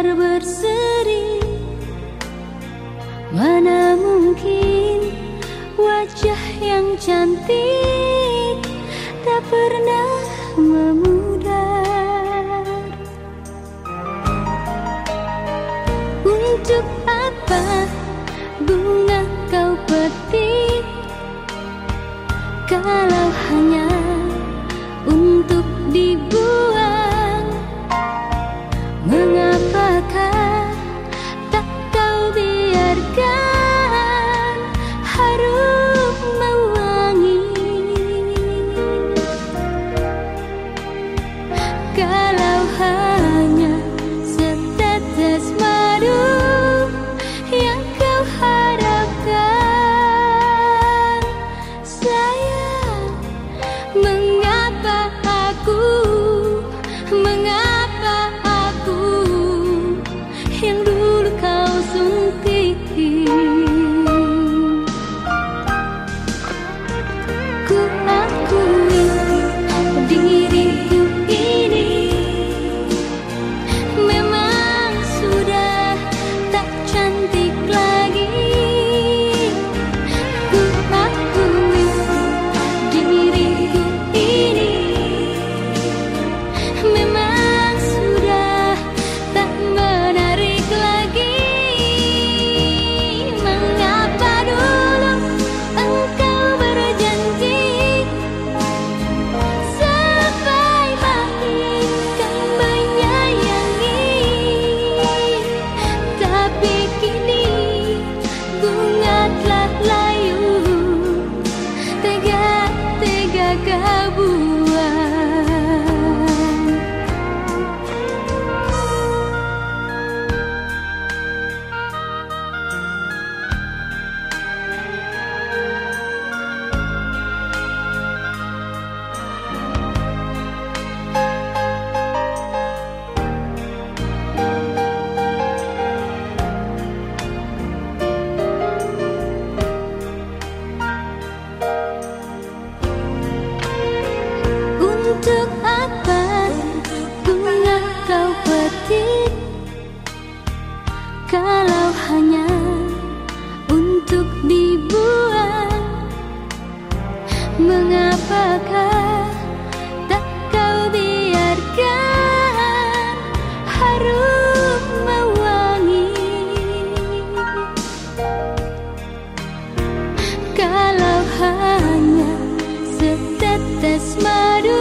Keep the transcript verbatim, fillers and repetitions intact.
mawar berseri. Mana mungkin wajah yang cantik tak pernah memudar. Untuk apa bunga kau petik kalau hanya untuk dibuang? Mengapakah tak kau biarkan harum mewangi? Kalau hanya setetes madu yang kau harapkan, sayang, mengapa aku, mengapa aku yang dulu kau suntik? Ku akui diriku ini memang sudah tak cantik lagi. Ku akui diriku ini memang sudah tak menarik lagi. Mengapa dulu engkau berjanji sampai mati kan menyayangi, tapi kini bunga telah layu, tega-tega kau buang. Untuk apa bunga kau petik kalau hanya untuk dibuang? Mengapakah tak kau biarkan harum mewangi? Kalau hanya setetes madu